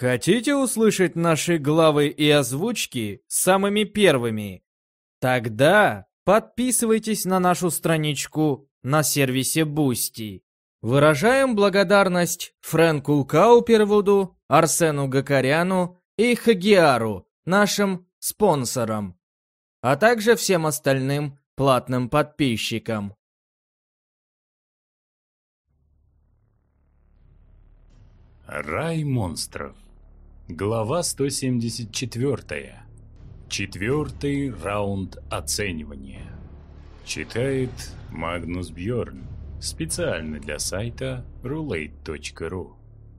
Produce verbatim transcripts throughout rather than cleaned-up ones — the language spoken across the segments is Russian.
Хотите услышать наши главы и озвучки самыми первыми? Тогда подписывайтесь на нашу страничку на сервисе Boosty. Выражаем благодарность Фрэнку Каупервуду, Арсену Гакаряну и Хагиару, нашим спонсорам, а также всем остальным платным подписчикам. Рай монстров. Глава сто семьдесят четыре. Четвертый раунд оценивания. Читает Магнус Бьорн. Специально для сайта рулейт точка ру.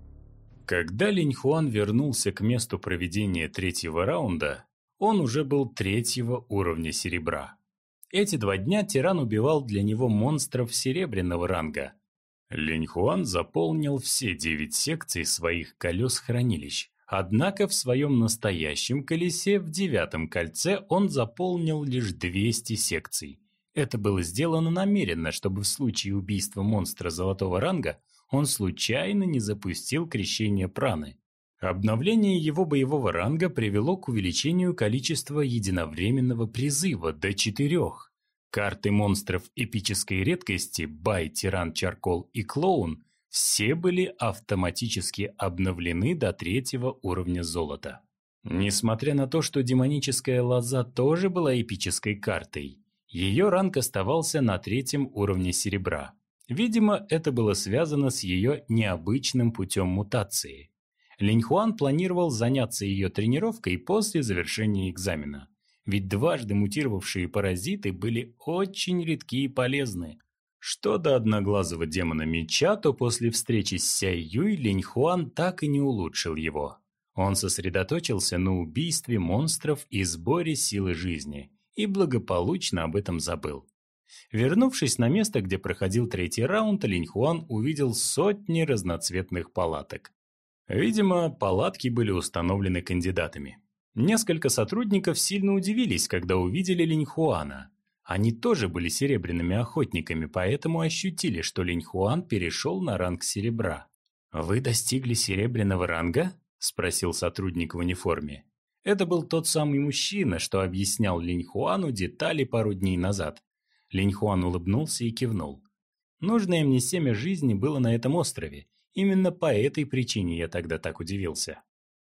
Когда Линь Хуан вернулся к месту проведения третьего раунда, он уже был третьего уровня серебра. Эти два дня тиран убивал для него монстров серебряного ранга. Линь Хуан заполнил все девять секций своих колес-хранилищ, однако в своем настоящем колесе в девятом кольце он заполнил лишь двести секций. Это было сделано намеренно, чтобы в случае убийства монстра золотого ранга он случайно не запустил крещение праны. Обновление его боевого ранга привело к увеличению количества единовременного призыва до четырех. Карты монстров эпической редкости Бай, Тиран, Чаркол и Клоун все были автоматически обновлены до третьего уровня золота. Несмотря на то, что демоническая лоза тоже была эпической картой, ее ранг оставался на третьем уровне серебра. Видимо, это было связано с ее необычным путем мутации. Линь Хуан планировал заняться ее тренировкой после завершения экзамена. Ведь дважды мутировавшие паразиты были очень редки и полезны. Что до одноглазого демона меча, то после встречи с Сяй Юй Линь Хуан так и не улучшил его. Он сосредоточился на убийстве монстров и сборе силы жизни, и благополучно об этом забыл. Вернувшись на место, где проходил третий раунд, Линь Хуан увидел сотни разноцветных палаток. Видимо, палатки были установлены кандидатами. Несколько сотрудников сильно удивились, когда увидели Линь Хуана. Они тоже были серебряными охотниками, поэтому ощутили, что Линь Хуан перешел на ранг серебра. «Вы достигли серебряного ранга?» – спросил сотрудник в униформе. Это был тот самый мужчина, что объяснял Линь Хуану детали пару дней назад. Линь Хуан улыбнулся и кивнул. Нужное мне семя жизни было на этом острове. Именно по этой причине я тогда так удивился.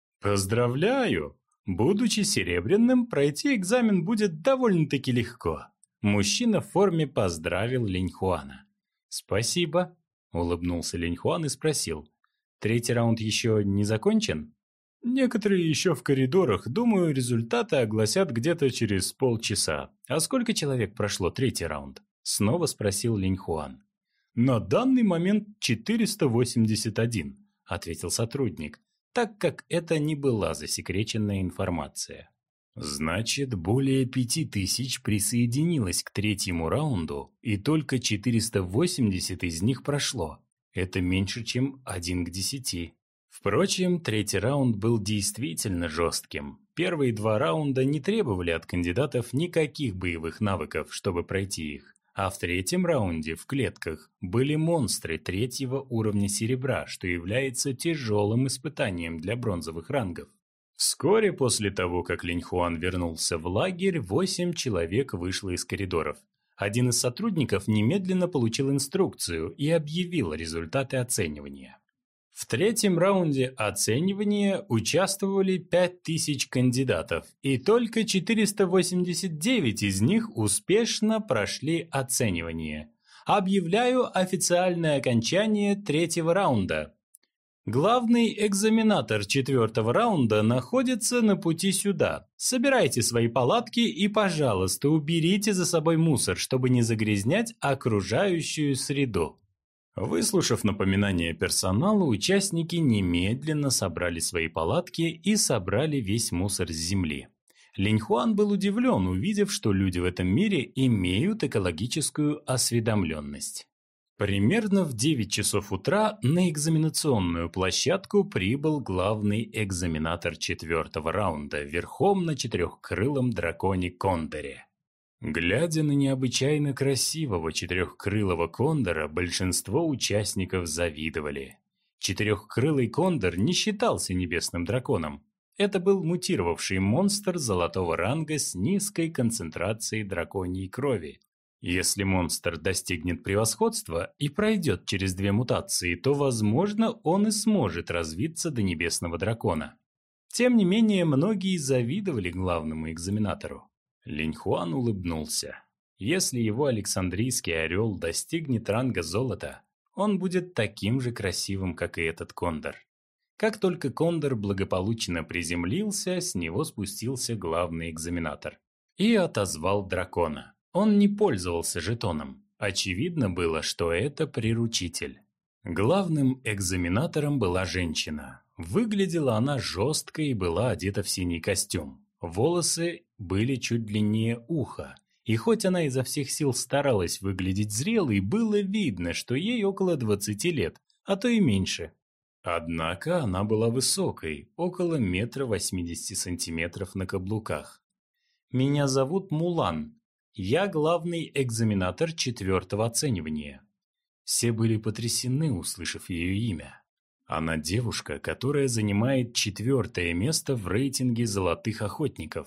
«Поздравляю! Будучи серебряным, пройти экзамен будет довольно-таки легко». Мужчина в форме поздравил Линь Хуана. «Спасибо», – улыбнулся Линь Хуан и спросил. «Третий раунд еще не закончен?» «Некоторые еще в коридорах. Думаю, результаты огласят где-то через полчаса. А сколько человек прошло третий раунд?» – снова спросил Линь Хуан. «На данный момент четыреста восемьдесят один», – ответил сотрудник, так как это не была засекреченная информация. «Значит, более пяти тысяч присоединилось к третьему раунду, и только четыреста восемьдесят из них прошло. Это меньше, чем один к десяти». Впрочем, третий раунд был действительно жестким. Первые два раунда не требовали от кандидатов никаких боевых навыков, чтобы пройти их. А в третьем раунде в клетках были монстры третьего уровня серебра, что является тяжелым испытанием для бронзовых рангов. Вскоре после того, как Линь Хуан вернулся в лагерь, восемь человек вышло из коридоров. Один из сотрудников немедленно получил инструкцию и объявил результаты оценивания. В третьем раунде оценивания участвовали пять тысяч кандидатов, и только четыреста восемьдесят девять из них успешно прошли оценивание. Объявляю официальное окончание третьего раунда. Главный экзаменатор четвертого раунда находится на пути сюда. Собирайте свои палатки и, пожалуйста, уберите за собой мусор, чтобы не загрязнять окружающую среду. Выслушав напоминание персонала, участники немедленно собрали свои палатки и собрали весь мусор с земли. Линь Хуан был удивлен, увидев, что люди в этом мире имеют экологическую осведомленность. Примерно в девять часов утра на экзаменационную площадку прибыл главный экзаменатор четвертого раунда верхом на четырехкрылом драконе Кондоре. Глядя на необычайно красивого четырехкрылого кондора, большинство участников завидовали. Четырехкрылый кондор не считался небесным драконом. Это был мутировавший монстр золотого ранга с низкой концентрацией драконьей крови. Если монстр достигнет превосходства и пройдет через две мутации, то, возможно, он и сможет развиться до небесного дракона. Тем не менее, многие завидовали главному экзаменатору. Линьхуан улыбнулся. Если его Александрийский орел достигнет ранга золота, он будет таким же красивым, как и этот кондор. Как только кондор благополучно приземлился, с него спустился главный экзаменатор и отозвал дракона. Он не пользовался жетоном. Очевидно было, что это приручитель. Главным экзаменатором была женщина. Выглядела она жестко и была одета в синий костюм. Волосы были чуть длиннее уха. И хоть она изо всех сил старалась выглядеть зрелой, было видно, что ей около двадцати лет, а то и меньше. Однако она была высокой, около метра восьмидесяти сантиметров на каблуках. «Меня зовут Мулан. Я главный экзаменатор четвертого оценивания». Все были потрясены, услышав ее имя. Она девушка, которая занимает четвертое место в рейтинге золотых охотников.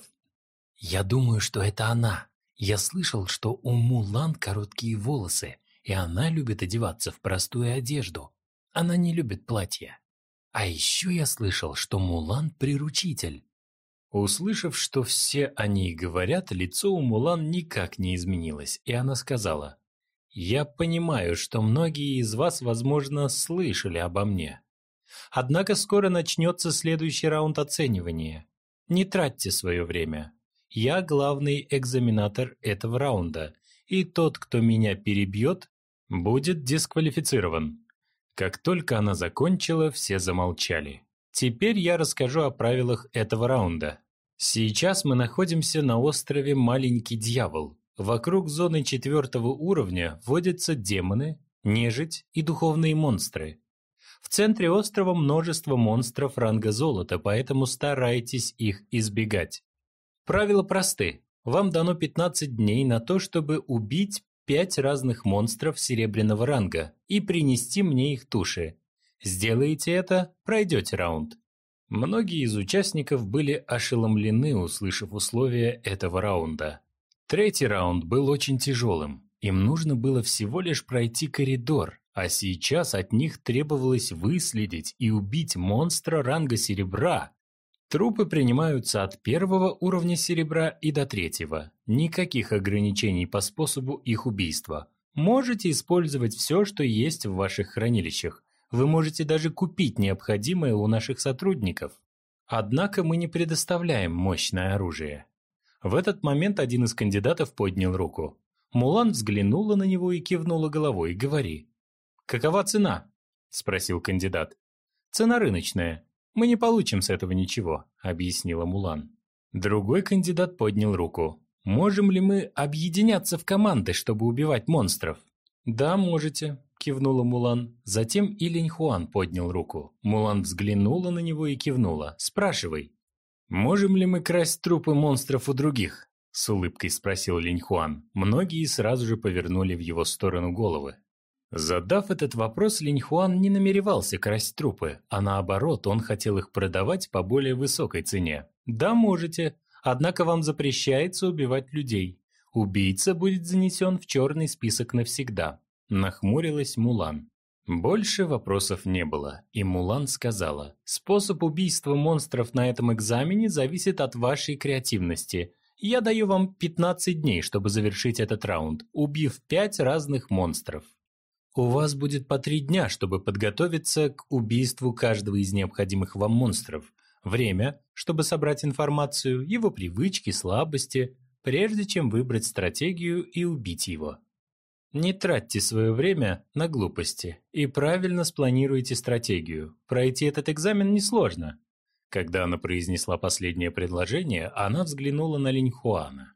«Я думаю, что это она. Я слышал, что у Мулан короткие волосы, и она любит одеваться в простую одежду. Она не любит платья. А еще я слышал, что Мулан приручитель». Услышав, что все о ней говорят, лицо у Мулан никак не изменилось, и она сказала: «Я понимаю, что многие из вас, возможно, слышали обо мне. Однако скоро начнется следующий раунд оценивания. Не тратьте свое время. Я главный экзаменатор этого раунда, и тот, кто меня перебьет, будет дисквалифицирован». Как только она закончила, все замолчали. Теперь я расскажу о правилах этого раунда. Сейчас мы находимся на острове Маленький Дьявол. Вокруг зоны четвертого уровня водятся демоны, нежить и духовные монстры. В центре острова множество монстров ранга золота, поэтому старайтесь их избегать. Правила просты. Вам дано пятнадцать дней на то, чтобы убить пять разных монстров серебряного ранга и принести мне их туши. Сделаете это, пройдете раунд. Многие из участников были ошеломлены, услышав условия этого раунда. Третий раунд был очень тяжелым. Им нужно было всего лишь пройти коридор, а сейчас от них требовалось выследить и убить монстра ранга серебра. Трупы принимаются от первого уровня серебра и до третьего. Никаких ограничений по способу их убийства. Можете использовать все, что есть в ваших хранилищах. Вы можете даже купить необходимое у наших сотрудников. Однако мы не предоставляем мощное оружие. В этот момент один из кандидатов поднял руку. Мулан взглянула на него и кивнула головой. «Говори». «Какова цена?» – спросил кандидат. «Цена рыночная. Мы не получим с этого ничего», – объяснила Мулан. Другой кандидат поднял руку. «Можем ли мы объединяться в команды, чтобы убивать монстров?» «Да, можете», – кивнула Мулан. Затем и Линьхуан поднял руку. Мулан взглянула на него и кивнула. «Спрашивай». «Можем ли мы красть трупы монстров у других?» – с улыбкой спросил Линьхуан. Многие сразу же повернули в его сторону головы. Задав этот вопрос, Линьхуан не намеревался красть трупы, а наоборот, он хотел их продавать по более высокой цене. «Да, можете, однако вам запрещается убивать людей. Убийца будет занесен в черный список навсегда», – нахмурилась Мулан. Больше вопросов не было, и Мулан сказала: «Способ убийства монстров на этом экзамене зависит от вашей креативности. Я даю вам пятнадцать дней, чтобы завершить этот раунд, убив пять разных монстров. У вас будет по три дня, чтобы подготовиться к убийству каждого из необходимых вам монстров. Время, чтобы собрать информацию, его привычки, слабости, прежде чем выбрать стратегию и убить его. Не тратьте свое время на глупости и правильно спланируйте стратегию. Пройти этот экзамен несложно». Когда она произнесла последнее предложение, она взглянула на Линьхуана.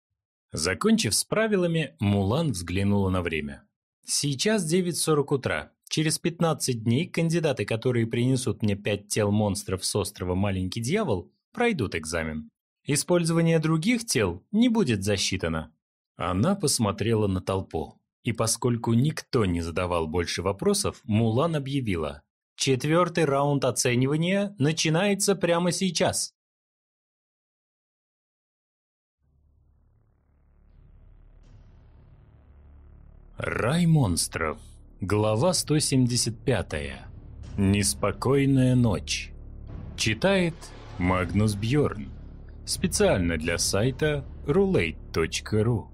Закончив с правилами, Мулан взглянула на время. «Сейчас девять сорок утра. Через пятнадцать дней кандидаты, которые принесут мне пять тел монстров с острова Маленький Дьявол, пройдут экзамен. Использование других тел не будет засчитано». Она посмотрела на толпу, и поскольку никто не задавал больше вопросов, Мулан объявила: Четвертый раунд оценивания начинается прямо сейчас. Рай монстров. Глава сто семьдесят пять. Неспокойная ночь. Читает Магнус Бьорн. Специально для сайта рулейт точка ру.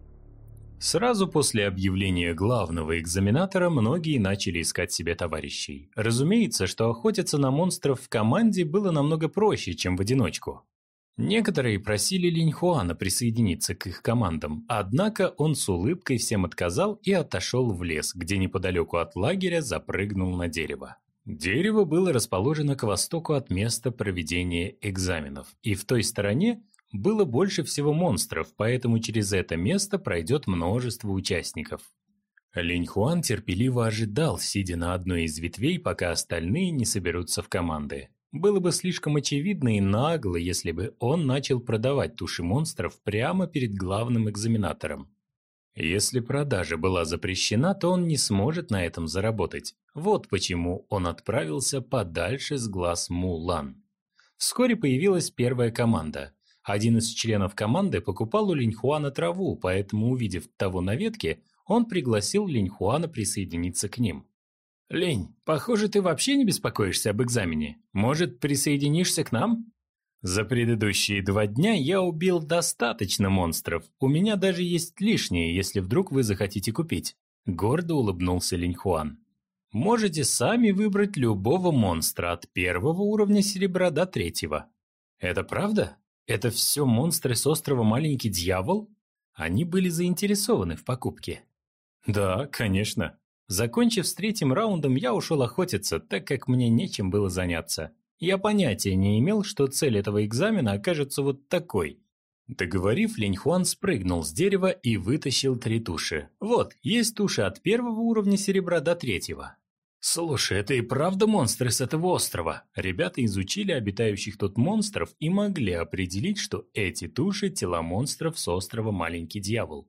Сразу после объявления главного экзаменатора многие начали искать себе товарищей. Разумеется, что охотиться на монстров в команде было намного проще, чем в одиночку. Некоторые просили Линьхуана присоединиться к их командам, однако он с улыбкой всем отказал и отошел в лес, где неподалеку от лагеря запрыгнул на дерево. Дерево было расположено к востоку от места проведения экзаменов, и в той стороне было больше всего монстров, поэтому через это место пройдет множество участников. Линьхуан терпеливо ожидал, сидя на одной из ветвей, пока остальные не соберутся в команды. Было бы слишком очевидно и нагло, если бы он начал продавать туши монстров прямо перед главным экзаменатором. Если продажа была запрещена, то он не сможет на этом заработать. Вот почему он отправился подальше с глаз Мулан. Вскоре появилась первая команда. Один из членов команды покупал у Линьхуана траву, поэтому, увидев того на ветке, он пригласил Линьхуана присоединиться к ним. «Линь, похоже, ты вообще не беспокоишься об экзамене. Может, присоединишься к нам?» «За предыдущие два дня я убил достаточно монстров. У меня даже есть лишние, если вдруг вы захотите купить», – гордо улыбнулся Линьхуан. «Можете сами выбрать любого монстра от первого уровня серебра до третьего». «Это правда? Это все монстры с острова Маленький Дьявол?» Они были заинтересованы в покупке. «Да, конечно». Закончив с третьим раундом, я ушел охотиться, так как мне нечем было заняться. Я понятия не имел, что цель этого экзамена окажется вот такой. Договорив, Линьхуан спрыгнул с дерева и вытащил три туши. Вот, есть туши от первого уровня серебра до третьего. Слушай, это и правда монстры с этого острова? Ребята изучили обитающих тут монстров и могли определить, что эти туши – тела монстров с острова Маленький Дьявол.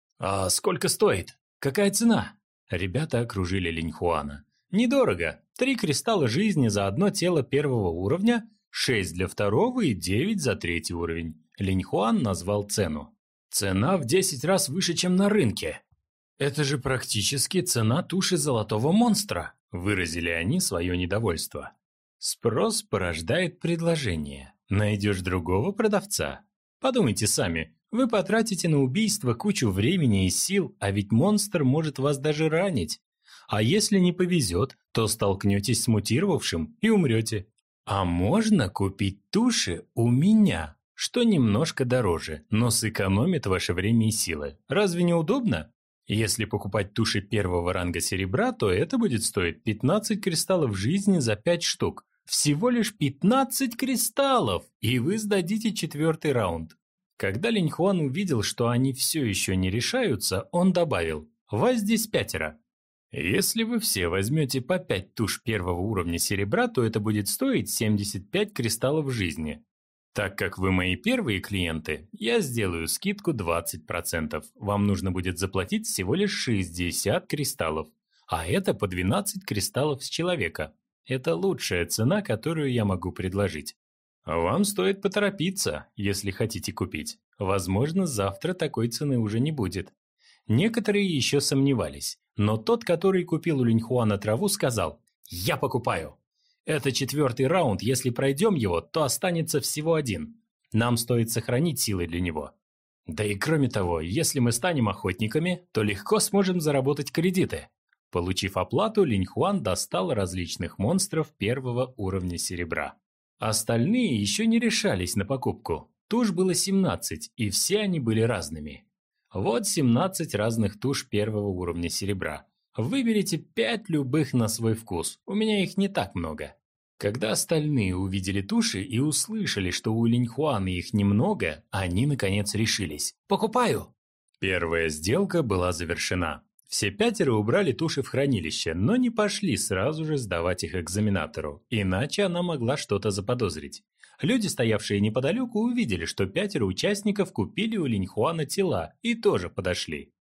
А сколько стоит? Какая цена? Ребята окружили Линьхуана. Недорого. Три кристалла жизни за одно тело первого уровня, шесть для второго и девять за третий уровень. Линьхуан назвал цену. Цена в десять раз выше, чем на рынке. Это же практически цена туши золотого монстра, выразили они свое недовольство. Спрос порождает предложение. Найдешь другого продавца? Подумайте сами. Вы потратите на убийство кучу времени и сил, а ведь монстр может вас даже ранить. А если не повезет, то столкнетесь с мутировавшим и умрете. А можно купить туши у меня, что немножко дороже, но сэкономит ваше время и силы. Разве не удобно? Если покупать туши первого ранга серебра, то это будет стоить пятнадцать кристаллов жизни за пять штук. Всего лишь пятнадцать кристаллов, и вы сдадите четвертый раунд. Когда Линьхуан увидел, что они все еще не решаются, он добавил: «Вас здесь пятеро. Если вы все возьмете по пять туш первого уровня серебра, то это будет стоить семьдесят пять кристаллов жизни. Так как вы мои первые клиенты, я сделаю скидку двадцать процентов. Вам нужно будет заплатить всего лишь шестьдесят кристаллов, а это по двенадцать кристаллов с человека. Это лучшая цена, которую я могу предложить. Вам стоит поторопиться, если хотите купить. Возможно, завтра такой цены уже не будет». Некоторые еще сомневались, но тот, который купил у Линьхуана траву, сказал: «Я покупаю. Это четвертый раунд, если пройдем его, то останется всего один. Нам стоит сохранить силы для него. Да и кроме того, если мы станем охотниками, то легко сможем заработать кредиты». Получив оплату, Линьхуан достал различных монстров первого уровня серебра. Остальные еще не решались на покупку. Туш было семнадцать, и все они были разными. Вот семнадцать разных туш первого уровня серебра. Выберите пять любых на свой вкус, у меня их не так много. Когда остальные увидели туши и услышали, что у Линьхуана их немного, они наконец решились. «Покупаю!» Первая сделка была завершена. Все пятеро убрали туши в хранилище, но не пошли сразу же сдавать их экзаменатору, иначе она могла что-то заподозрить. Люди, стоявшие неподалеку, увидели, что пятеро участников купили у Линьхуана тела и тоже подошли.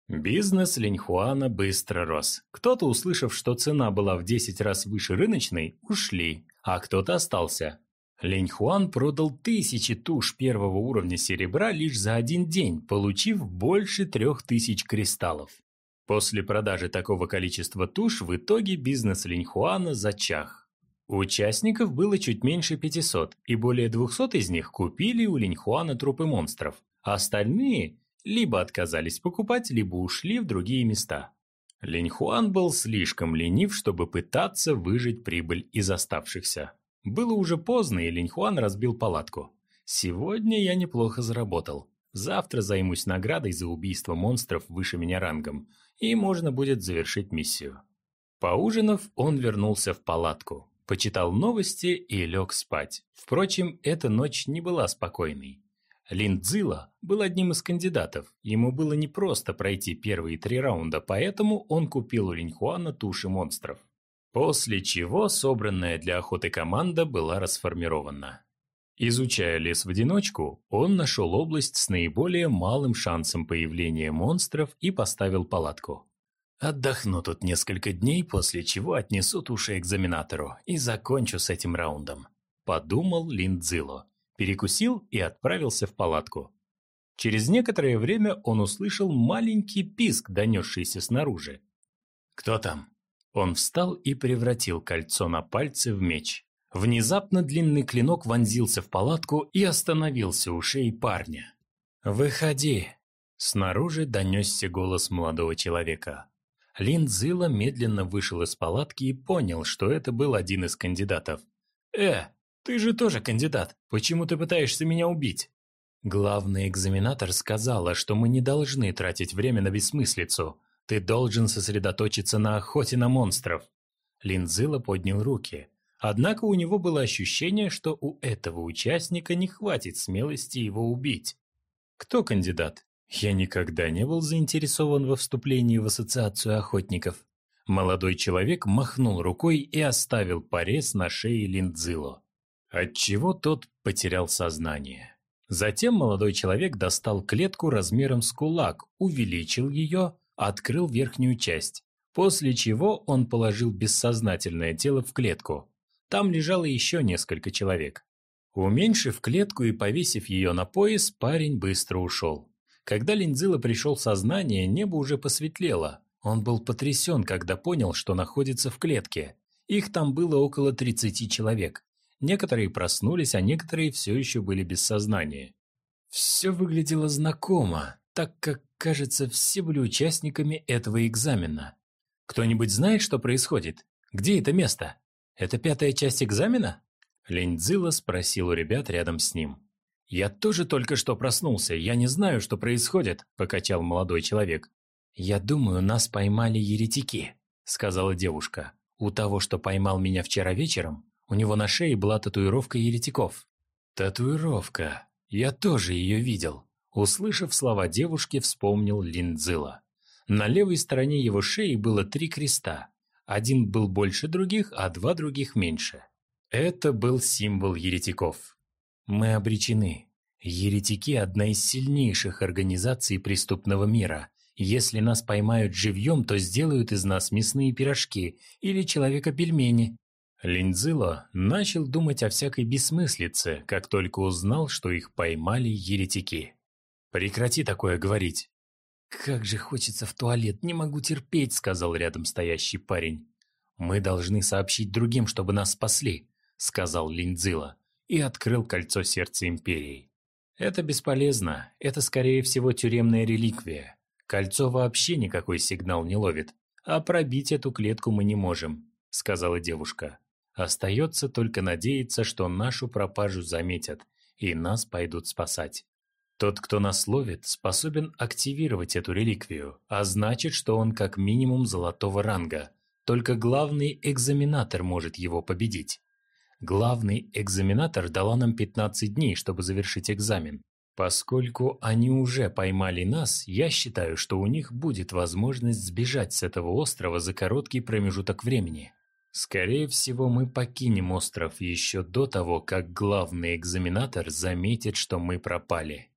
Бизнес Линьхуана быстро рос. Кто-то, услышав, что цена была в десять раз выше рыночной, ушли, а кто-то остался. Линьхуан продал тысячи туш первого уровня серебра лишь за один день, получив больше трех тысяч кристаллов. После продажи такого количества туш в итоге бизнес Линьхуана зачах. У участников было чуть меньше пятисот, и более двухсот из них купили у Линьхуана трупы монстров, а остальные либо отказались покупать, либо ушли в другие места. Линьхуан был слишком ленив, чтобы пытаться выжать прибыль из оставшихся. Было уже поздно, и Линьхуан разбил палатку. «Сегодня я неплохо заработал. Завтра займусь наградой за убийство монстров выше меня рангом, и можно будет завершить миссию». Поужинав, он вернулся в палатку, почитал новости и лег спать. Впрочем, эта ночь не была спокойной. Лин Цзила был одним из кандидатов, ему было непросто пройти первые три раунда, поэтому он купил у Линьхуана туши монстров. После чего собранная для охоты команда была расформирована. Изучая лес в одиночку, он нашел область с наиболее малым шансом появления монстров и поставил палатку. «Отдохну тут несколько дней, после чего отнесу туши экзаменатору и закончу с этим раундом», – подумал Лин Цзило. Перекусил и отправился в палатку. Через некоторое время он услышал маленький писк, донесшийся снаружи. «Кто там?» Он встал и превратил кольцо на пальце в меч. Внезапно длинный клинок вонзился в палатку и остановился у шеи парня. «Выходи!» Снаружи донесся голос молодого человека. Лин Цзило медленно вышел из палатки и понял, что это был один из кандидатов. «Э, ты же тоже кандидат. Почему ты пытаешься меня убить?» Главный экзаменатор сказала, что мы не должны тратить время на бессмыслицу. Ты должен сосредоточиться на охоте на монстров. Лин Цзило поднял руки. Однако у него было ощущение, что у этого участника не хватит смелости его убить. Кто кандидат? Я никогда не был заинтересован во вступлении в ассоциацию охотников. Молодой человек махнул рукой и оставил порез на шее Лин Цзило, отчего тот потерял сознание. Затем молодой человек достал клетку размером с кулак, увеличил ее, открыл верхнюю часть, после чего он положил бессознательное тело в клетку. Там лежало еще несколько человек. Уменьшив клетку и повесив ее на пояс, парень быстро ушел. Когда Лин Цзило пришел в сознание, небо уже посветлело. Он был потрясен, когда понял, что находится в клетке. Их там было около тридцати человек. Некоторые проснулись, а некоторые все еще были без сознания. Все выглядело знакомо, так как, кажется, все были участниками этого экзамена. Кто-нибудь знает, что происходит? Где это место? Это пятая часть экзамена? Лин Цзило спросил у ребят рядом с ним. «Я тоже только что проснулся, я не знаю, что происходит», – покачал молодой человек. «Я думаю, нас поймали еретики», – сказала девушка. «У того, что поймал меня вчера вечером, у него на шее была татуировка еретиков». «Татуировка. Я тоже ее видел», – услышав слова девушки, вспомнил Лин Цзило. На левой стороне его шеи было три креста. Один был больше других, а два других меньше. Это был символ еретиков. Мы обречены. Еретики – одна из сильнейших организаций преступного мира. Если нас поймают живьем, то сделают из нас мясные пирожки или человека-пельмени. Лин Цзило начал думать о всякой бессмыслице, как только узнал, что их поймали еретики. «Прекрати такое говорить». «Как же хочется в туалет, не могу терпеть», – сказал рядом стоящий парень. «Мы должны сообщить другим, чтобы нас спасли», – сказал Лин Цзило и открыл кольцо сердца Империи. «Это бесполезно, это скорее всего тюремная реликвия. Кольцо вообще никакой сигнал не ловит, а пробить эту клетку мы не можем», – сказала девушка. «Остается только надеяться, что нашу пропажу заметят и нас пойдут спасать. Тот, кто нас ловит, способен активировать эту реликвию, а значит, что он как минимум золотого ранга. Только главный экзаменатор может его победить. Главный экзаменатор дала нам пятнадцать дней, чтобы завершить экзамен. Поскольку они уже поймали нас, я считаю, что у них будет возможность сбежать с этого острова за короткий промежуток времени. Скорее всего, мы покинем остров еще до того, как главный экзаменатор заметит, что мы пропали».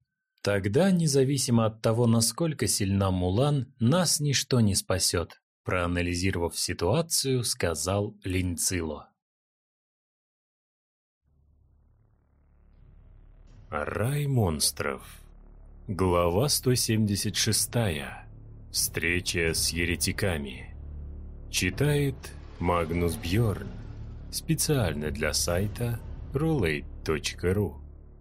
Тогда, независимо от того, насколько сильна Мулан, нас ничто не спасет, проанализировав ситуацию, сказал Линь Цило. Рай монстров. Глава сто семьдесят шесть. Встреча с еретиками. Читает Магнус Бьорн. Специально для сайта рулейт точка ру.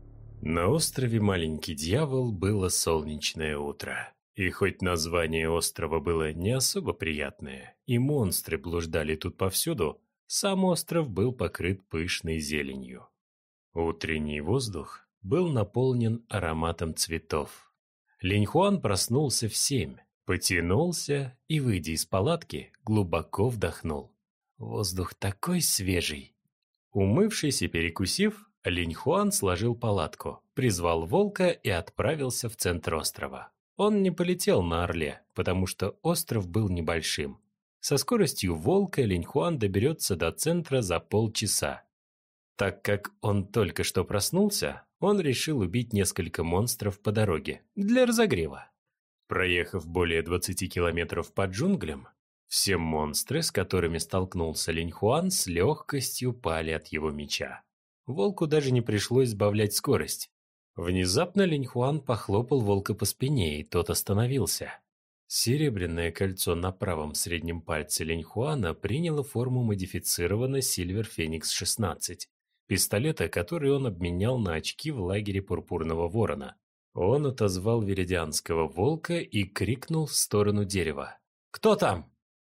На острове Маленький Дьявол было солнечное утро. И хоть название острова было не особо приятное, и монстры блуждали тут повсюду, сам остров был покрыт пышной зеленью. Утренний воздух был наполнен ароматом цветов. Линь Хуан проснулся в семь, потянулся и, выйдя из палатки, глубоко вдохнул. Воздух такой свежий. Умывшись и перекусив, Линь Хуан сложил палатку, призвал волка и отправился в центр острова. Он не полетел на орле, потому что остров был небольшим. Со скоростью волка Линь Хуан доберется до центра за полчаса. Так как он только что проснулся, он решил убить несколько монстров по дороге, для разогрева. Проехав более двадцати километров по джунглям, все монстры, с которыми столкнулся Линь Хуан, с легкостью пали от его меча. Волку даже не пришлось сбавлять скорость. Внезапно Линь Хуан похлопал волка по спине, и тот остановился. Серебряное кольцо на правом среднем пальце Линь Хуана приняло форму модифицированного Silver Phoenix шестнадцать, пистолета, который он обменял на очки в лагере Пурпурного Ворона. Он отозвал Веридианского волка и крикнул в сторону дерева. «Кто там?»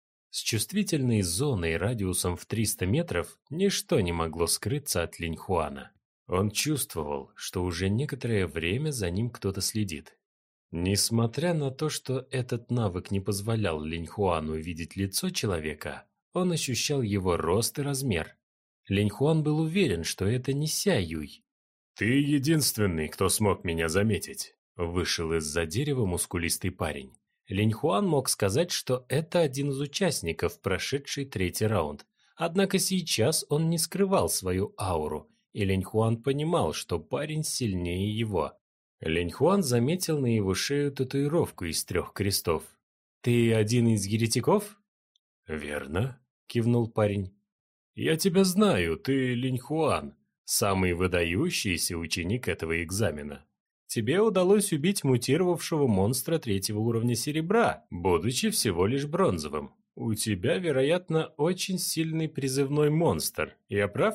С чувствительной зоной радиусом в триста метров ничто не могло скрыться от Линь Хуана. Он чувствовал, что уже некоторое время за ним кто-то следит. Несмотря на то, что этот навык не позволял Линь Хуану видеть лицо человека, он ощущал его рост и размер. Линь Хуан был уверен, что это не Ся Юй. «Ты единственный, кто смог меня заметить», — вышел из-за дерева мускулистый парень. Линь Хуан мог сказать, что это один из участников, прошедший третий раунд. Однако сейчас он не скрывал свою ауру, и Линь Хуан понимал, что парень сильнее его. Линь Хуан заметил на его шею татуировку из трех крестов. «Ты один из еретиков?» «Верно», — кивнул парень. «Я тебя знаю, ты Линь Хуан, самый выдающийся ученик этого экзамена. Тебе удалось убить мутировавшего монстра третьего уровня серебра, будучи всего лишь бронзовым. У тебя, вероятно, очень сильный призывной монстр. Я прав?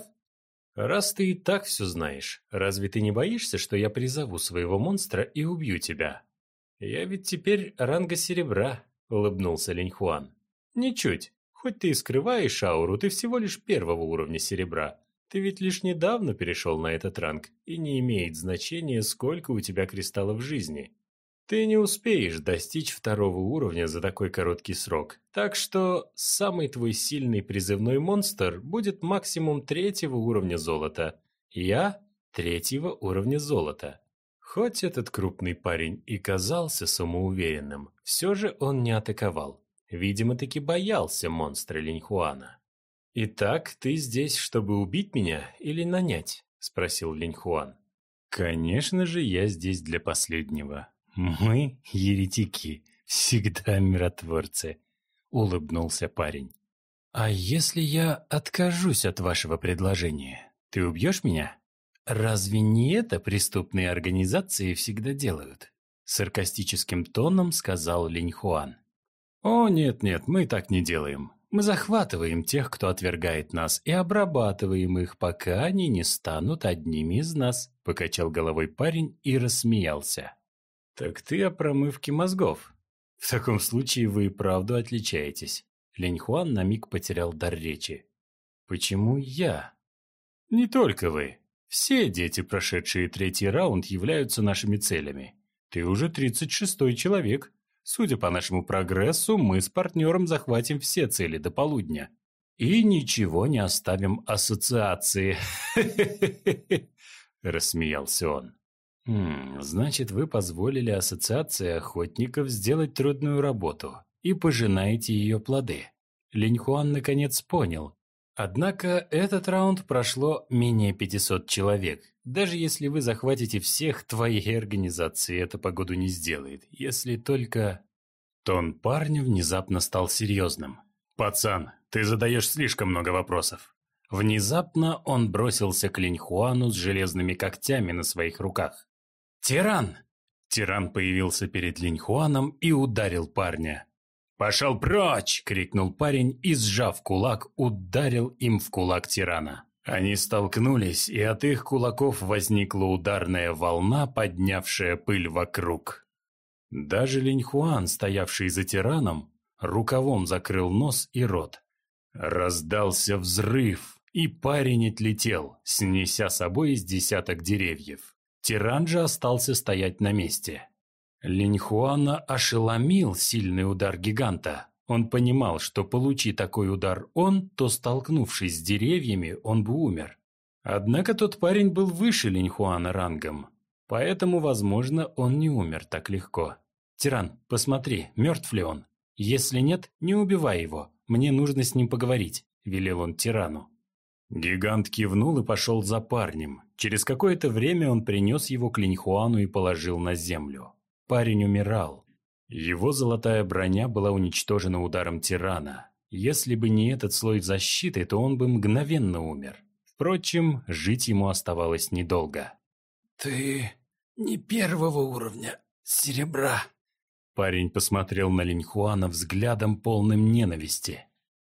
Раз ты и так все знаешь, разве ты не боишься, что я призову своего монстра и убью тебя? Я ведь теперь ранга серебра», — улыбнулся Линь Хуан. «Ничуть. Хоть ты и скрываешь ауру, ты всего лишь первого уровня серебра. Ты ведь лишь недавно перешел на этот ранг, и не имеет значения, сколько у тебя кристаллов жизни. Ты не успеешь достичь второго уровня за такой короткий срок, так что самый твой сильный призывной монстр будет максимум третьего уровня золота. Я – третьего уровня золота». Хоть этот крупный парень и казался самоуверенным, все же он не атаковал. Видимо, таки боялся монстра Линь Хуана. «Итак, ты здесь, чтобы убить меня или нанять?» – спросил Линь Хуан. «Конечно же, я здесь для последнего. Мы, еретики, всегда миротворцы», – улыбнулся парень. «А если я откажусь от вашего предложения, ты убьешь меня? Разве не это преступные организации всегда делают?» – саркастическим тоном сказал Линь Хуан. «О, нет-нет, мы так не делаем. Мы захватываем тех, кто отвергает нас, и обрабатываем их, пока они не станут одними из нас», – покачал головой парень и рассмеялся. «Так ты о промывке мозгов. В таком случае вы и правду отличаетесь». Линь Хуан на миг потерял дар речи. «Почему я?» «Не только вы. Все дети, прошедшие третий раунд, являются нашими целями. Ты уже тридцать шестой человек. Судя по нашему прогрессу, мы с партнером захватим все цели до полудня. И ничего не оставим ассоциации», – рассмеялся он. «Хм, значит, вы позволили ассоциации охотников сделать трудную работу и пожинаете ее плоды». Линь Хуан наконец понял, Однако этот раунд прошло менее пятисот человек. Даже если вы захватите всех, твоей организации это погоду не сделает. Если только... Тон парня внезапно стал серьезным. «Пацан, ты задаешь слишком много вопросов». Внезапно он бросился к Линьхуану с железными когтями на своих руках. «Тиран!» Тиран появился перед Линьхуаном и ударил парня. «Пошел прочь!» – крикнул парень и, сжав кулак, ударил им в кулак тирана. Они столкнулись, и от их кулаков возникла ударная волна, поднявшая пыль вокруг. Даже Линьхуан, стоявший за тираном, рукавом закрыл нос и рот. Раздался взрыв, и парень отлетел, снеся собой с десяток деревьев. Тиран же остался стоять на месте. Линьхуана ошеломил сильный удар гиганта. Он понимал, что получи такой удар он, то, столкнувшись с деревьями, он бы умер. Однако тот парень был выше Линьхуана рангом, поэтому, возможно, он не умер так легко. «Тиран, посмотри, мертв ли он? Если нет, не убивай его, мне нужно с ним поговорить», – велел он тирану. Гигант кивнул и пошел за парнем. Через какое-то время он принес его к Линьхуану и положил на землю. Парень умирал. Его золотая броня была уничтожена ударом тирана. Если бы не этот слой защиты, то он бы мгновенно умер. Впрочем, жить ему оставалось недолго. «Ты не первого уровня серебра». Парень посмотрел на Линьхуана взглядом, полным ненависти.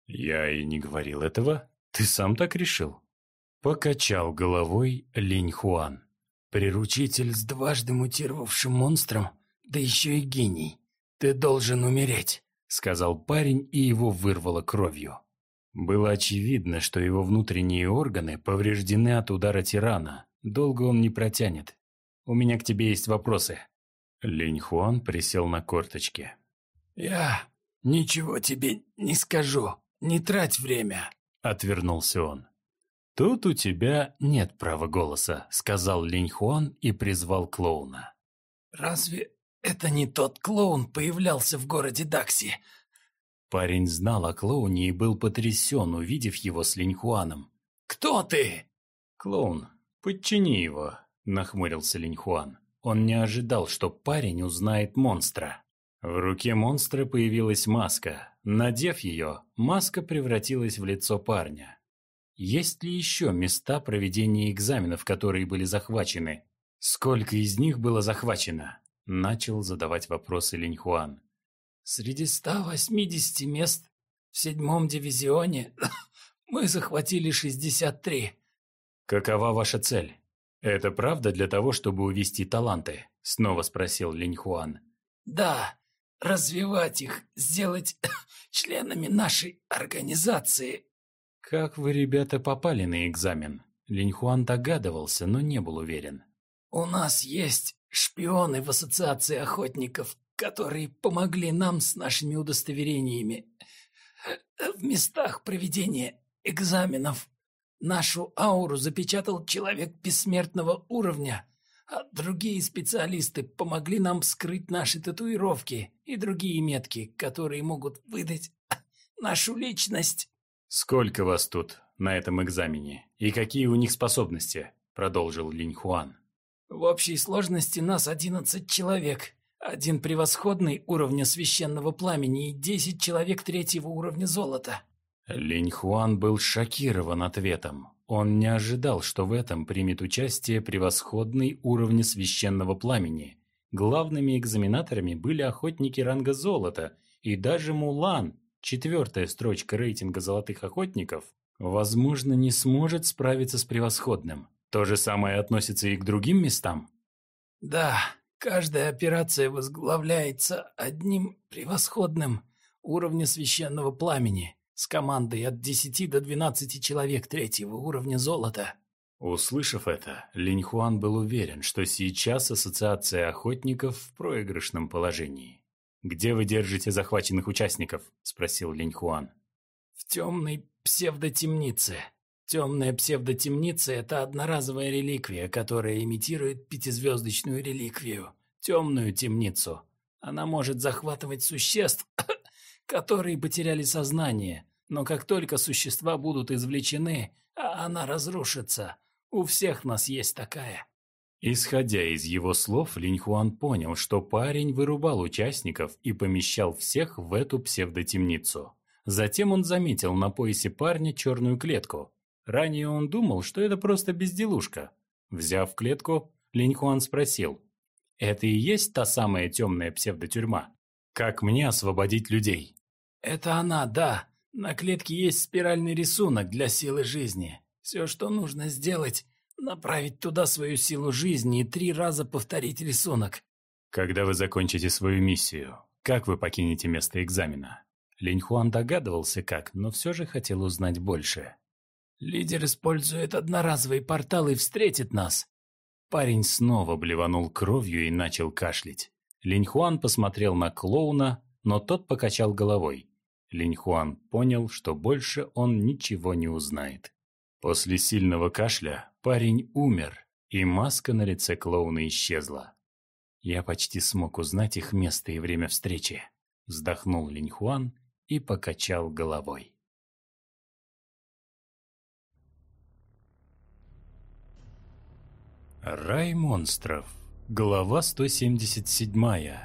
«Я и не говорил этого. Ты сам так решил?» Покачал головой Линьхуан. «Приручитель с дважды мутировавшим монстром, да еще и гений. Ты должен умереть», — сказал парень, и его вырвало кровью. Было очевидно, что его внутренние органы повреждены от удара тирана. Долго он не протянет. «У меня к тебе есть вопросы». Линьхуан присел на корточки. «Я ничего тебе не скажу. Не трать время», — отвернулся он. «Тут у тебя нет права голоса», — сказал Линьхуан и призвал клоуна. «Разве это не тот клоун появлялся в городе Дакси?» Парень знал о клоуне и был потрясен, увидев его с Линьхуаном. «Кто ты?» «Клоун, подчини его», — нахмурился Линьхуан. Он не ожидал, что парень узнает монстра. В руке монстра появилась маска. Надев ее, маска превратилась в лицо парня. Есть ли еще места проведения экзаменов, которые были захвачены? Сколько из них было захвачено? Начал задавать вопросы Линьхуан. «Среди ста восьмидесяти мест в седьмом дивизионе мы захватили шестьдесят три. «Какова ваша цель? Это правда для того, чтобы увести таланты?» – снова спросил Линьхуан. «Да, развивать их, сделать членами нашей организации». «Как вы, ребята, попали на экзамен?» Линьхуан догадывался, но не был уверен. «У нас есть шпионы в ассоциации охотников, которые помогли нам с нашими удостоверениями в местах проведения экзаменов. Нашу ауру запечатал человек бессмертного уровня, а другие специалисты помогли нам скрыть наши татуировки и другие метки, которые могут выдать нашу личность». «Сколько вас тут на этом экзамене? И какие у них способности?» – продолжил Линьхуан. «В общей сложности нас одиннадцать человек. Один превосходный уровня священного пламени и десять человек третьего уровня золота». Линьхуан был шокирован ответом. Он не ожидал, что в этом примет участие превосходный уровня священного пламени. Главными экзаменаторами были охотники ранга золота, и даже Мулан, четвертая строчка рейтинга золотых охотников, возможно, не сможет справиться с превосходным. То же самое относится и к другим местам? «Да, каждая операция возглавляется одним превосходным уровня священного пламени с командой от десяти до двенадцати человек третьего уровня золота». Услышав это, Линьхуан был уверен, что сейчас ассоциация охотников в проигрышном положении. «Где вы держите захваченных участников?» – спросил Линьхуан. «В темной псевдотемнице. Темная псевдотемница – это одноразовая реликвия, которая имитирует пятизвездочную реликвию. Темную темницу. Она может захватывать существ, которые потеряли сознание, Но как только существа будут извлечены, а она разрушится. У всех нас есть такая». Исходя из его слов, Линьхуан понял, что парень вырубал участников и помещал всех в эту псевдотемницу. Затем он заметил на поясе парня черную клетку. Ранее он думал, что это просто безделушка. Взяв клетку, Линьхуан спросил: «Это и есть та самая темная псевдотюрьма? Как мне освободить людей?» «Это она, да. На клетке есть спиральный рисунок для силы жизни. Все, что нужно сделать, направить туда свою силу жизни и три раза повторить рисунок». «Когда вы закончите свою миссию, как вы покинете место экзамена?» Линьхуан догадывался как, но все же хотел узнать больше. «Лидер использует одноразовый портал и встретит нас». Парень снова блеванул кровью и начал кашлять. Линьхуан посмотрел на клоуна, но тот покачал головой. Линьхуан понял, что больше он ничего не узнает. После сильного кашля парень умер, и маска на лице клоуна исчезла. «Я почти смог узнать их место и время встречи», — вздохнул Линьхуан и покачал головой. Рай монстров. Глава сто семьдесят семь.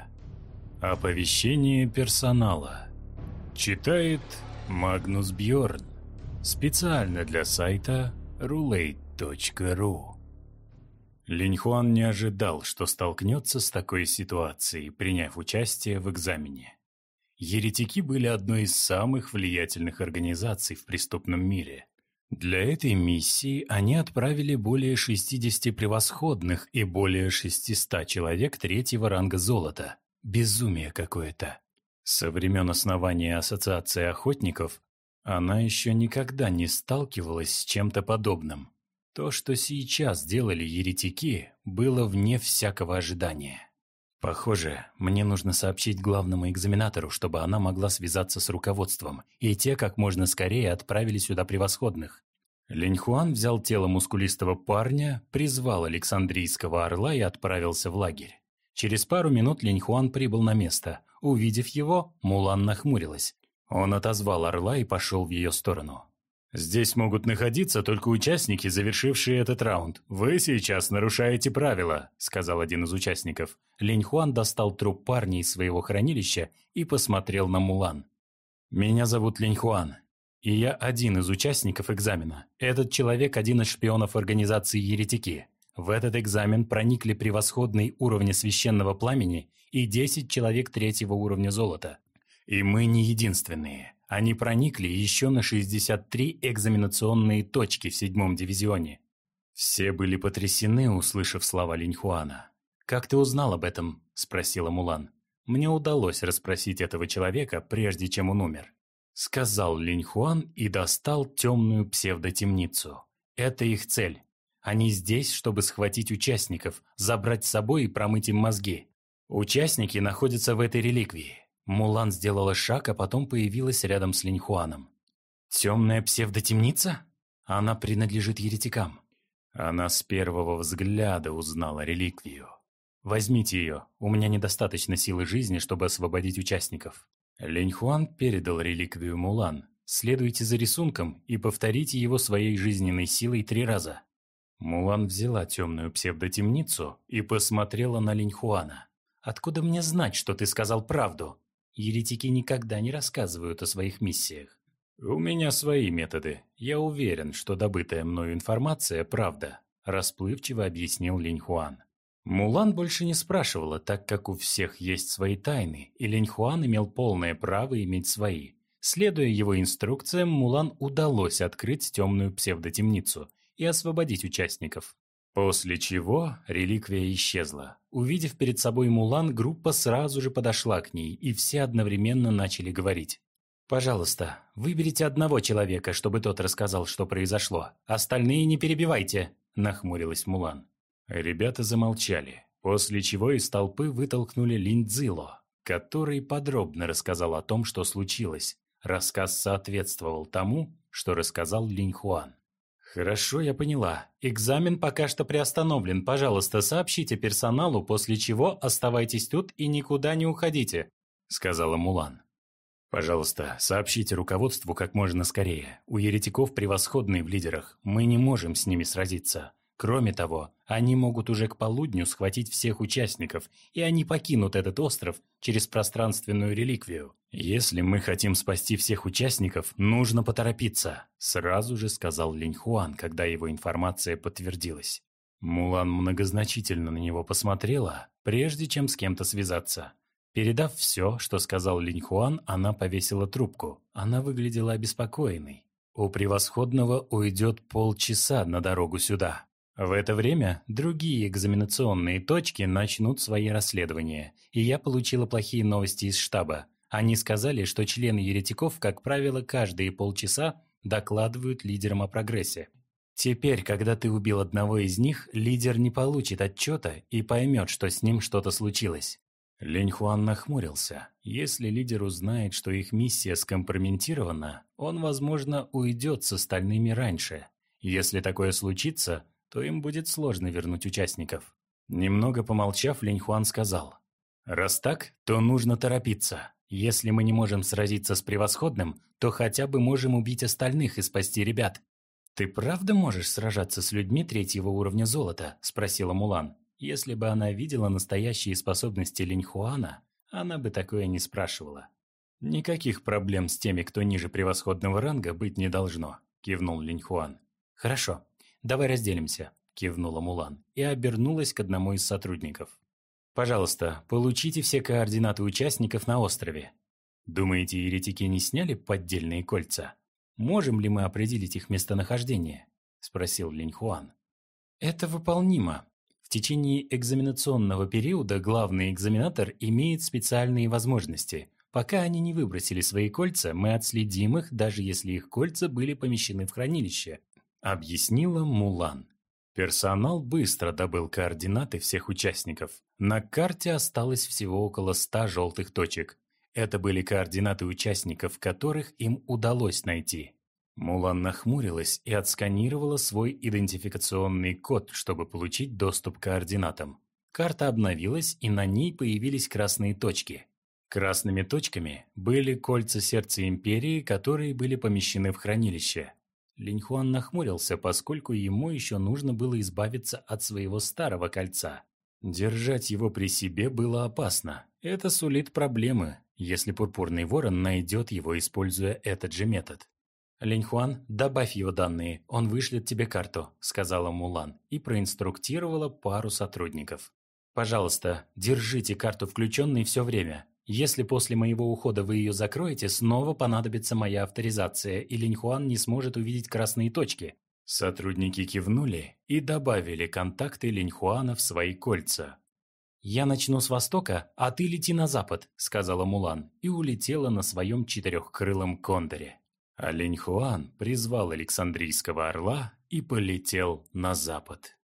Оповещение персонала. Читает Магнус Бьорн. Специально для сайта рулейт точка ру. Линьхуан не ожидал, что столкнется с такой ситуацией, приняв участие в экзамене. Еретики были одной из самых влиятельных организаций в преступном мире. Для этой миссии они отправили более шестидесяти превосходных и более шестисот человек третьего ранга золота. Безумие какое-то. Со времен основания Ассоциации охотников она еще никогда не сталкивалась с чем-то подобным. То, что сейчас делали еретики, было вне всякого ожидания. Похоже, мне нужно сообщить главному экзаменатору, чтобы она могла связаться с руководством, и те как можно скорее отправили сюда превосходных. Линьхуан взял тело мускулистого парня, призвал Александрийского орла и отправился в лагерь. Через пару минут Линьхуан прибыл на место. Увидев его, Мулан нахмурилась. Он отозвал орла и пошел в ее сторону. «Здесь могут находиться только участники, завершившие этот раунд. Вы сейчас нарушаете правила», — сказал один из участников. Линьхуан достал труп парня из своего хранилища и посмотрел на Мулан. «Меня зовут Линьхуан, и я один из участников экзамена. Этот человек — один из шпионов организации «Еретики». В этот экзамен проникли превосходные уровни священного пламени и десять человек третьего уровня золота. И мы не единственные. Они проникли еще на шестьдесят три экзаменационные точки в седьмом дивизионе. Все были потрясены, услышав слова Линьхуана. «Как ты узнал об этом?» – спросила Мулан. «Мне удалось расспросить этого человека, прежде чем он умер», – сказал Линьхуан и достал темную псевдотемницу. «Это их цель. Они здесь, чтобы схватить участников, забрать с собой и промыть им мозги. Участники находятся в этой реликвии». Мулан сделала шаг, а потом появилась рядом с Линьхуаном. «Темная псевдотемница? Она принадлежит еретикам». Она с первого взгляда узнала реликвию. «Возьмите ее, у меня недостаточно силы жизни, чтобы освободить участников». Линьхуан передал реликвию Мулан. «Следуйте за рисунком и повторите его своей жизненной силой три раза». Мулан взяла темную псевдотемницу и посмотрела на Линьхуана. «Откуда мне знать, что ты сказал правду? Еретики никогда не рассказывают о своих миссиях». «У меня свои методы. Я уверен, что добытая мною информация – правда», – расплывчиво объяснил Линьхуан. Мулан больше не спрашивала, так как у всех есть свои тайны, и Линьхуан имел полное право иметь свои. Следуя его инструкциям, Мулан удалось открыть темную псевдотемницу и освободить участников. После чего реликвия исчезла. Увидев перед собой Мулан, группа сразу же подошла к ней, и все одновременно начали говорить. «Пожалуйста, выберите одного человека, чтобы тот рассказал, что произошло. Остальные не перебивайте», – нахмурилась Мулан. Ребята замолчали, после чего из толпы вытолкнули Линь Цзило, который подробно рассказал о том, что случилось. Рассказ соответствовал тому, что рассказал Линьхуан. «Хорошо, я поняла. Экзамен пока что приостановлен. Пожалуйста, сообщите персоналу, после чего оставайтесь тут и никуда не уходите», – сказала Мулан. Пожалуйста, сообщите руководству как можно скорее. У еретиков превосходные в лидерах. Мы не можем с ними сразиться. Кроме того, они могут уже к полудню схватить всех участников, и они покинут этот остров через пространственную реликвию. Если мы хотим спасти всех участников, нужно поторопиться, сразу же сказал Линьхуан, когда его информация подтвердилась. Мулан многозначительно на него посмотрела, прежде чем с кем-то связаться. Передав все, что сказал Линьхуан, она повесила трубку. Она выглядела обеспокоенной. У превосходного уйдет полчаса на дорогу сюда. В это время другие экзаменационные точки начнут свои расследования, и я получила плохие новости из штаба. Они сказали, что члены еретиков, как правило, каждые полчаса докладывают лидерам о прогрессе. Теперь, когда ты убил одного из них, лидер не получит отчета и поймет, что с ним что-то случилось. Линьхуан нахмурился. Если лидер узнает, что их миссия скомпрометирована, он, возможно, уйдет с остальными раньше. Если такое случится, то им будет сложно вернуть участников. Немного помолчав, Линьхуан сказал: «Раз так, то нужно торопиться. Если мы не можем сразиться с превосходным, то хотя бы можем убить остальных и спасти ребят». «Ты правда можешь сражаться с людьми третьего уровня золота?» – спросила Мулан. Если бы она видела настоящие способности Линьхуана, она бы такое не спрашивала. «Никаких проблем с теми, кто ниже превосходного ранга, быть не должно», – кивнул Линьхуан. «Хорошо, давай разделимся», – кивнула Мулан и обернулась к одному из сотрудников. «Пожалуйста, получите все координаты участников на острове. Думаете, еретики не сняли поддельные кольца? Можем ли мы определить их местонахождение?» – спросил Линьхуан. «Это выполнимо. В течение экзаменационного периода главный экзаменатор имеет специальные возможности. Пока они не выбросили свои кольца, мы отследим их, даже если их кольца были помещены в хранилище», – объяснила Мулан. Персонал быстро добыл координаты всех участников. На карте осталось всего около ста желтых точек. Это были координаты участников, которых им удалось найти. Мулан нахмурилась и отсканировала свой идентификационный код, чтобы получить доступ к координатам. Карта обновилась, и на ней появились красные точки. Красными точками были кольца сердца Империи, которые были помещены в хранилище. Линьхуан нахмурился, поскольку ему еще нужно было избавиться от своего старого кольца. Держать его при себе было опасно. Это сулит проблемы, если Пурпурный Ворон найдет его, используя этот же метод. «Линьхуан, добавь его данные, он вышлет тебе карту», – сказала Мулан и проинструктировала пару сотрудников. «Пожалуйста, держите карту включенной все время. Если после моего ухода вы ее закроете, снова понадобится моя авторизация, и Линьхуан не сможет увидеть красные точки». Сотрудники кивнули и добавили контакты Линьхуана в свои кольца. «Я начну с востока, а ты лети на запад», – сказала Мулан и улетела на своем четырехкрылом кондоре. А Линьхуан призвал Александрийского орла и полетел на запад.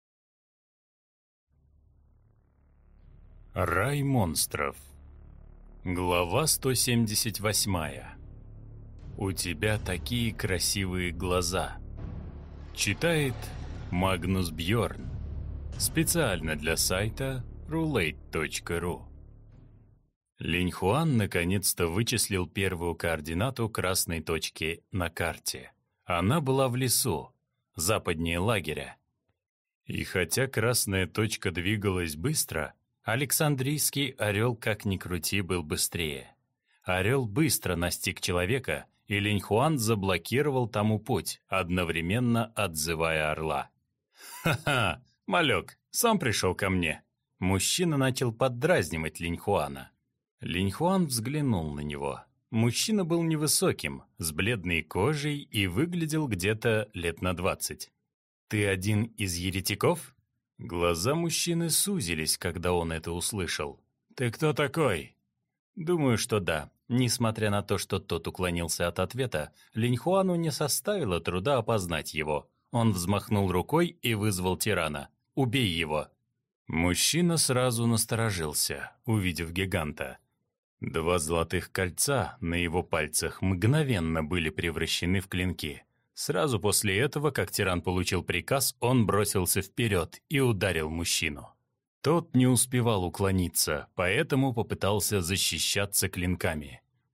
Рай монстров. Глава сто семьдесят восемь. У тебя такие красивые глаза. Читает Магнус Бьорн. Специально для сайта рулейт точка ру. Линьхуан наконец-то вычислил первую координату красной точки на карте. Она была в лесу, западнее лагеря. И хотя красная точка двигалась быстро, Александрийский орел, как ни крути, был быстрее. Орел быстро настиг человека, и Линьхуан заблокировал тому путь, одновременно отзывая орла. «Ха-ха, малек, сам пришел ко мне!» Мужчина начал поддразнивать Линьхуана. Линьхуан взглянул на него. Мужчина был невысоким, с бледной кожей и выглядел где-то лет на двадцать. «Ты один из еретиков?» Глаза мужчины сузились, когда он это услышал. «Ты кто такой?» Думаю, что да. Несмотря на то, что тот уклонился от ответа, Линьхуану не составило труда опознать его. Он взмахнул рукой и вызвал тирана. «Убей его!» Мужчина сразу насторожился, увидев гиганта. Два золотых кольца на его пальцах мгновенно были превращены в клинки. Сразу после этого, как тиран получил приказ, он бросился вперед и ударил мужчину. Тот не успевал уклониться, поэтому попытался защищаться клинками.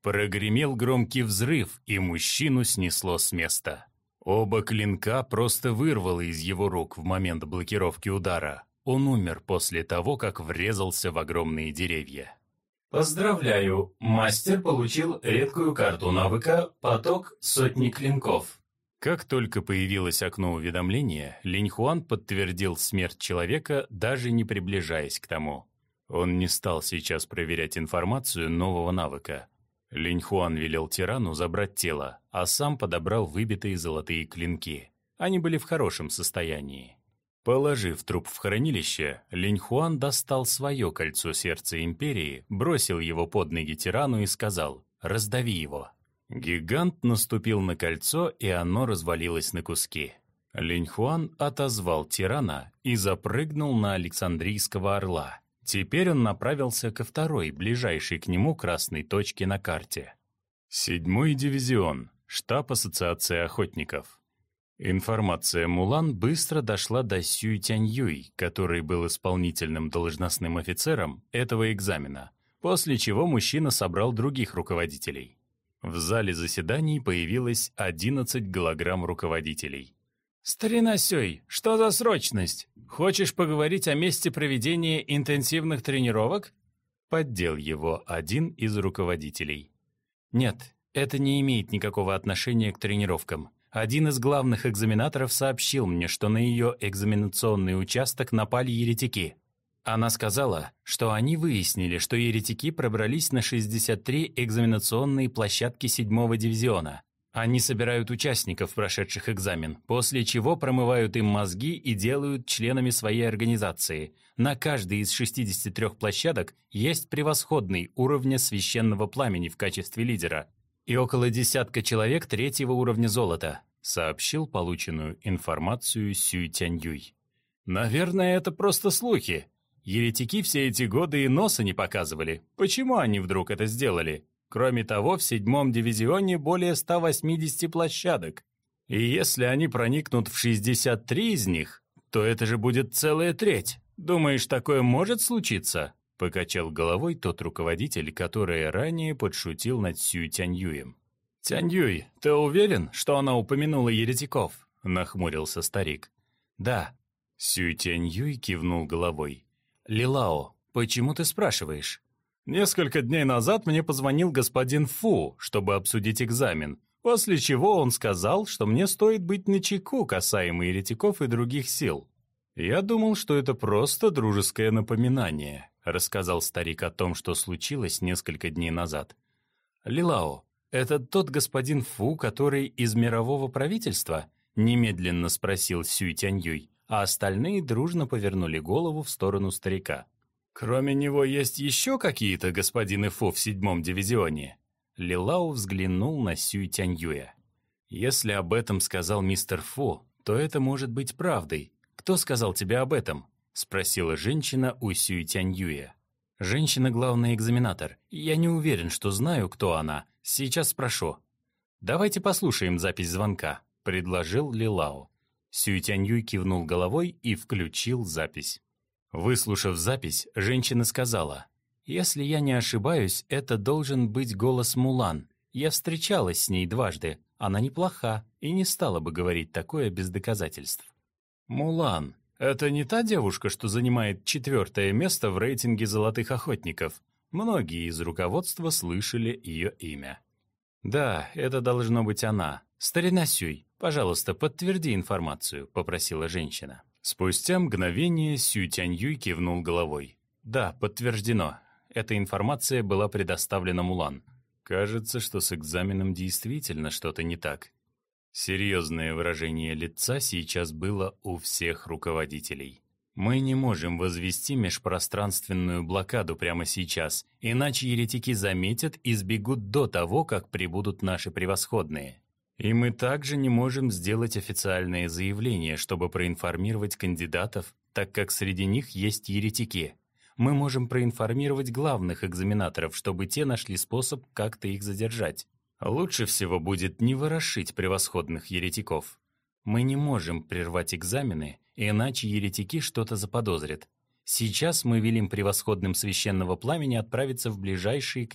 Прогремел громкий взрыв, и мужчину снесло с места. Оба клинка просто вырвало из его рук в момент блокировки удара. Он умер после того, как врезался в огромные деревья. Поздравляю, мастер получил редкую карту навыка «Поток сотни клинков». Как только появилось окно уведомления, Линь Хуан подтвердил смерть человека, даже не приближаясь к тому. Он не стал сейчас проверять информацию нового навыка. Линь Хуан велел тирану забрать тело, а сам подобрал выбитые золотые клинки. Они были в хорошем состоянии. Положив труп в хранилище, Линь Хуан достал свое кольцо сердца Империи, бросил его под ноги тирану и сказал: «Раздави его». Гигант наступил на кольцо, и оно развалилось на куски. Линь Хуан отозвал тирана и запрыгнул на Александрийского орла. Теперь он направился ко второй, ближайшей к нему красной точке на карте. Седьмой дивизион, штаб Ассоциации охотников. Информация Мулан быстро дошла до Сюй Тяньюй, который был исполнительным должностным офицером этого экзамена, после чего мужчина собрал других руководителей. В зале заседаний появилось одиннадцать голограмм руководителей. «Старина Сюй, что за срочность? Хочешь поговорить о месте проведения интенсивных тренировок?» Поддел его один из руководителей. «Нет, это не имеет никакого отношения к тренировкам. Один из главных экзаменаторов сообщил мне, что на ее экзаменационный участок напали еретики. Она сказала, что они выяснили, что еретики пробрались на шестьдесят три экзаменационные площадки седьмого дивизиона. Они собирают участников, прошедших экзамен, после чего промывают им мозги и делают членами своей организации. На каждой из шестидесяти трёх площадок есть превосходный уровня священного пламени в качестве лидера и около десятка человек третьего уровня золота», сообщил полученную информацию Сюй Тяньюй. «Наверное, это просто слухи. Еретики все эти годы и носа не показывали. Почему они вдруг это сделали? Кроме того, в седьмом дивизионе более ста восьмидесяти площадок. И если они проникнут в шестьдесят три из них, то это же будет целая треть. Думаешь, такое может случиться?» Покачал головой тот руководитель, который ранее подшутил над Сюй Тяньюем. «Тяньюй, ты уверен, что она упомянула еретиков?» Нахмурился старик. «Да». Сюй Тяньюй кивнул головой. «Лилао, почему ты спрашиваешь?» «Несколько дней назад мне позвонил господин Фу, чтобы обсудить экзамен, после чего он сказал, что мне стоит быть начеку касаемо еретиков и других сил. Я думал, что это просто дружеское напоминание», рассказал старик о том, что случилось несколько дней назад. «Лилао, это тот господин Фу, который из мирового правительства?» Немедленно спросил Сюй Тяньюй, а остальные дружно повернули голову в сторону старика. «Кроме него есть еще какие-то господины Фу в седьмом дивизионе?» Лилао взглянул на Сюй Тяньюя. «Если об этом сказал мистер Фу, то это может быть правдой. Кто сказал тебе об этом?» Спросила женщина у Сюй Тяньюя. «Женщина — главный экзаменатор. Я не уверен, что знаю, кто она. Сейчас спрошу». «Давайте послушаем запись звонка», — предложил Лилао. Сюй Тяньюй кивнул головой и включил запись. Выслушав запись, женщина сказала: «Если я не ошибаюсь, это должен быть голос Мулан. Я встречалась с ней дважды. Она неплоха и не стала бы говорить такое без доказательств». «Мулан, это не та девушка, что занимает четвертое место в рейтинге золотых охотников?» Многие из руководства слышали ее имя. «Да, это должно быть она. Старина Сюй, пожалуйста, подтверди информацию», — попросила женщина. Спустя мгновение Сюй Тяньюй кивнул головой. «Да, подтверждено. Эта информация была предоставлена Мулан. Кажется, что с экзаменом действительно что-то не так». Серьезное выражение лица сейчас было у всех руководителей. «Мы не можем возвести межпространственную блокаду прямо сейчас, иначе еретики заметят и сбегут до того, как прибудут наши превосходные. И мы также не можем сделать официальное заявление, чтобы проинформировать кандидатов, так как среди них есть еретики. Мы можем проинформировать главных экзаменаторов, чтобы те нашли способ как-то их задержать. Лучше всего будет не ворошить превосходных еретиков. Мы не можем прервать экзамены, иначе еретики что-то заподозрят. Сейчас мы велим превосходным священного пламени отправиться в ближайшие к ним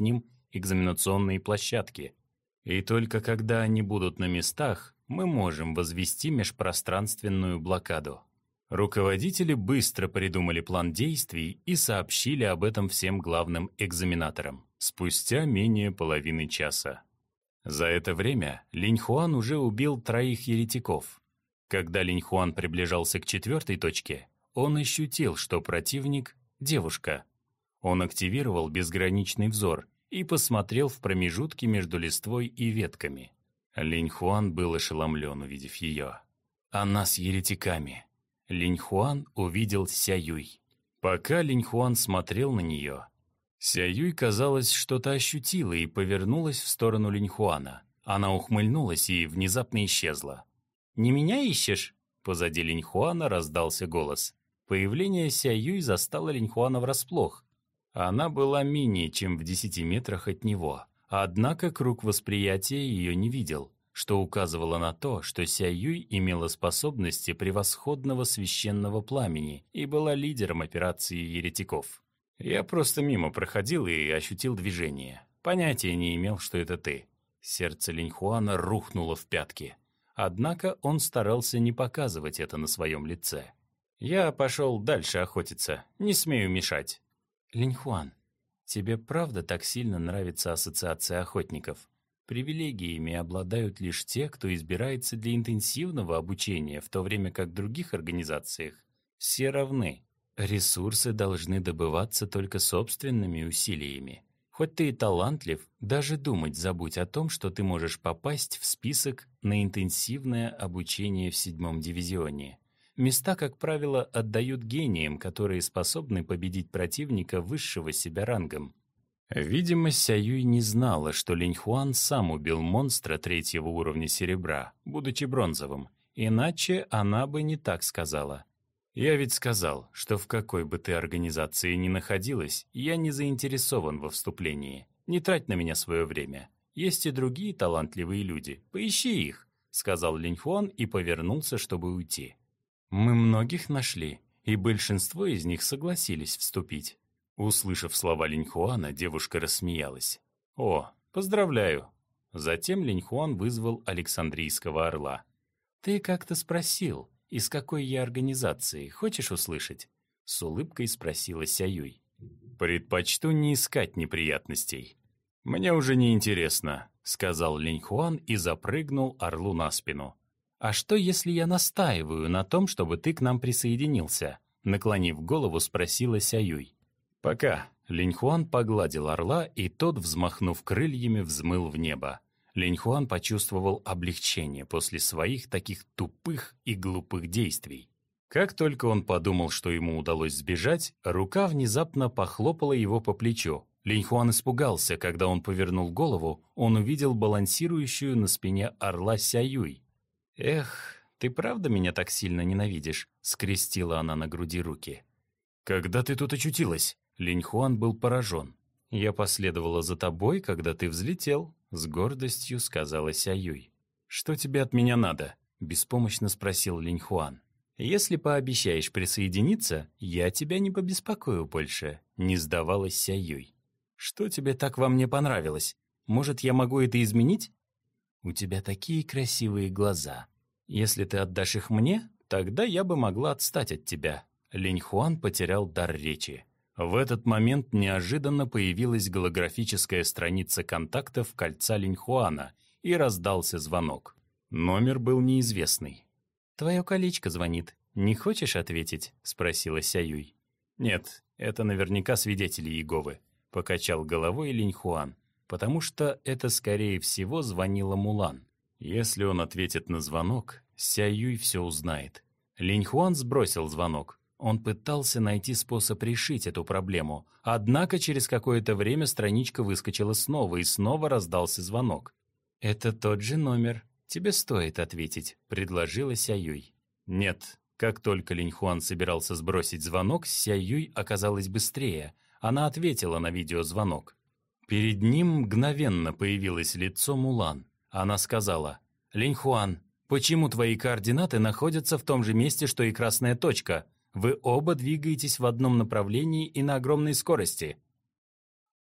экзаменационные площадки. И только когда они будут на местах, мы можем возвести межпространственную блокаду. Руководители быстро придумали план действий и сообщили об этом всем главным экзаменаторам спустя менее половины часа. За это время Линьхуан уже убил троих еретиков. Когда Линьхуан приближался к четвертой точке, он ощутил, что противник — девушка. Он активировал безграничный взор и посмотрел в промежутки между листвой и ветками. Линьхуан был ошеломлен, увидев ее. Она с еретиками. Линьхуан увидел Сяюй. Пока Линьхуан смотрел на нее, Сяюй, казалось, что-то ощутила и повернулась в сторону Линьхуана. Она ухмыльнулась и внезапно исчезла. «Не меня ищешь?» Позади Линьхуана раздался голос. Появление Сяюй застало Линьхуана врасплох. Она была менее чем в десяти метрах от него, однако круг восприятия ее не видел, что указывало на то, что Сяюй имела способности превосходного священного пламени и была лидером операции еретиков. Я просто мимо проходил и ощутил движение. Понятия не имел, что это ты. Сердце Линьхуана рухнуло в пятки. Однако он старался не показывать это на своем лице. Я пошел дальше охотиться, не смею мешать. Линьхуан, тебе правда так сильно нравится ассоциация охотников? Привилегиями обладают лишь те, кто избирается для интенсивного обучения, в то время как в других организациях все равны. Ресурсы должны добываться только собственными усилиями. Хоть ты и талантлив, даже думать забудь о том, что ты можешь попасть в список на интенсивное обучение в седьмом дивизионе. Места, как правило, отдают гениям, которые способны победить противника высшего себя рангом. Видимо, Сяюй не знала, что Линьхуан сам убил монстра третьего уровня серебра, будучи бронзовым, иначе она бы не так сказала. Я ведь сказал, что в какой бы ты организации ни находилась, я не заинтересован во вступлении. Не трать на меня свое время. Есть и другие талантливые люди. Поищи их, сказал Линьхуан и повернулся, чтобы уйти. Мы многих нашли, и большинство из них согласились вступить. Услышав слова Линьхуана, девушка рассмеялась. «О, поздравляю!» Затем Линьхуан вызвал Александрийского орла. «Ты как-то спросил, из какой я организации, хочешь услышать?» С улыбкой спросила Сяюй. «Предпочту не искать неприятностей. Мне уже не интересно», — сказал Линьхуан и запрыгнул орлу на спину. «А что, если я настаиваю на том, чтобы ты к нам присоединился?» Наклонив голову, спросила Сяюй. «Пока». Линьхуан погладил орла, и тот, взмахнув крыльями, взмыл в небо. Линьхуан почувствовал облегчение после своих таких тупых и глупых действий. Как только он подумал, что ему удалось сбежать, рука внезапно похлопала его по плечу. Линьхуан испугался, когда он повернул голову, он увидел балансирующую на спине орла Сяюй. «Эх, ты правда меня так сильно ненавидишь?» — скрестила она на груди руки. «Когда ты тут очутилась?» Линьхуан был поражен. «Я последовала за тобой, когда ты взлетел», — с гордостью сказала Сяюй. «Что тебе от меня надо?» — беспомощно спросил Линьхуан. «Если пообещаешь присоединиться, я тебя не побеспокою больше», — не сдавалась Сяюй. «Что тебе так во мне понравилось? Может, я могу это изменить?» «У тебя такие красивые глаза. Если ты отдашь их мне, тогда я бы могла отстать от тебя». Линьхуан потерял дар речи. В этот момент неожиданно появилась голографическая страница контактов кольца Линьхуана, и раздался звонок. Номер был неизвестный. «Твое колечко звонит. Не хочешь ответить?» — спросила Сяюй. «Нет, это наверняка свидетели Иеговы», — покачал головой Линьхуан, потому что это, скорее всего, звонила Мулан. Если он ответит на звонок, Сяюй все узнает. Линьхуан сбросил звонок. Он пытался найти способ решить эту проблему, однако через какое-то время страничка выскочила снова, и снова раздался звонок. «Это тот же номер. Тебе стоит ответить», — предложила Сяюй. «Нет». Как только Линьхуан собирался сбросить звонок, Сяюй оказалась быстрее. Она ответила на видеозвонок. Перед ним мгновенно появилось лицо Мулан. Она сказала: «Линьхуан, почему твои координаты находятся в том же месте, что и красная точка? Вы оба двигаетесь в одном направлении и на огромной скорости».